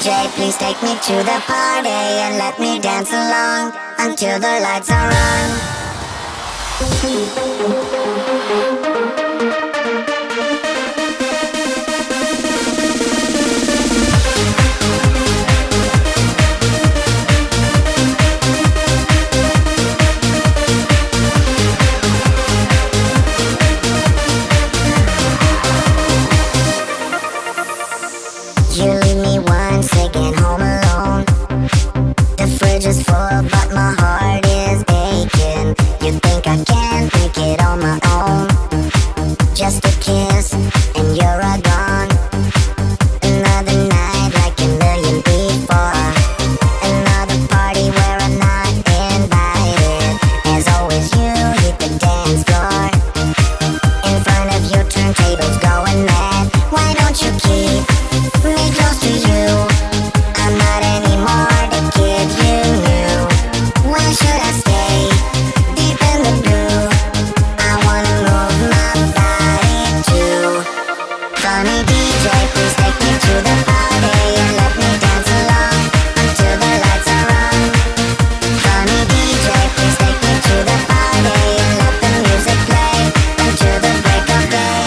DJ, please take me to the party and let me dance along until the lights are on. You leave me once again home alone. The fridge is full but my heart is aching. You think I can make it on my own? Just a kiss and you're all gone. Another night like a million before. Another party where I'm not invited. As always you hit the dance floor. In front of your turntables going mad. Why don't you keep me close to you? I'm not anymore the kid you knew. Why should I stay deep in the blue? I wanna move my body too. Funny DJ, please take me to the party and let me dance along until the lights are on. Funny DJ, please take me to the party and let the music play until the break of day.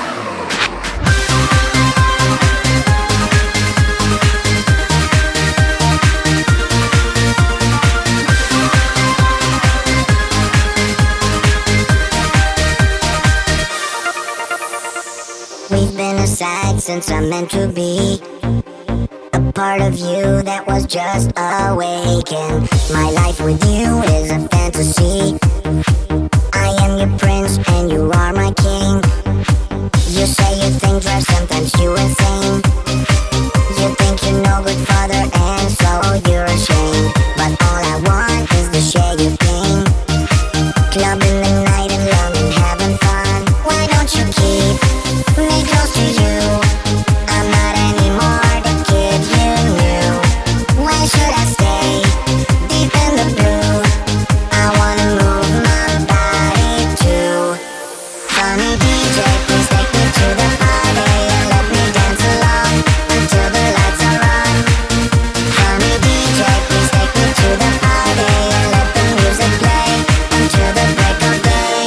We've been aside since I'm meant to be. A part of you that was just awakened. My life with you is a fantasy. I am your prince and you are my king. You say you think drive sometimes you insane. You think you're no good father and so you're ashamed. But all I want is to share your pain. Clubbing the night in London, having fun. Why don't you keep me close to you? I'm not anymore the kid you knew. Why should I stay deep in the blue? I wanna move my body too. Funny DJ, please take me to the party and let me dance along until the lights are on. Funny DJ, please take me to the party and let the music play until the break of day.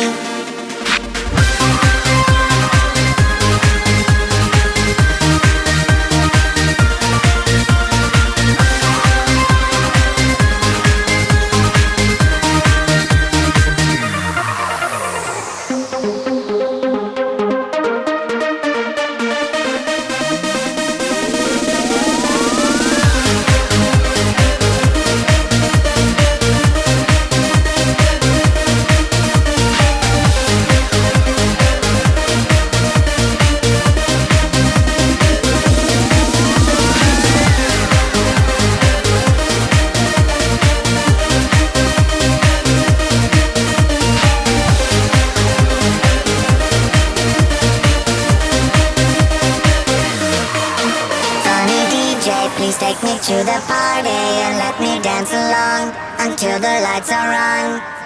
Funny DJ, please take me to the party and let me dance along until the lights are on.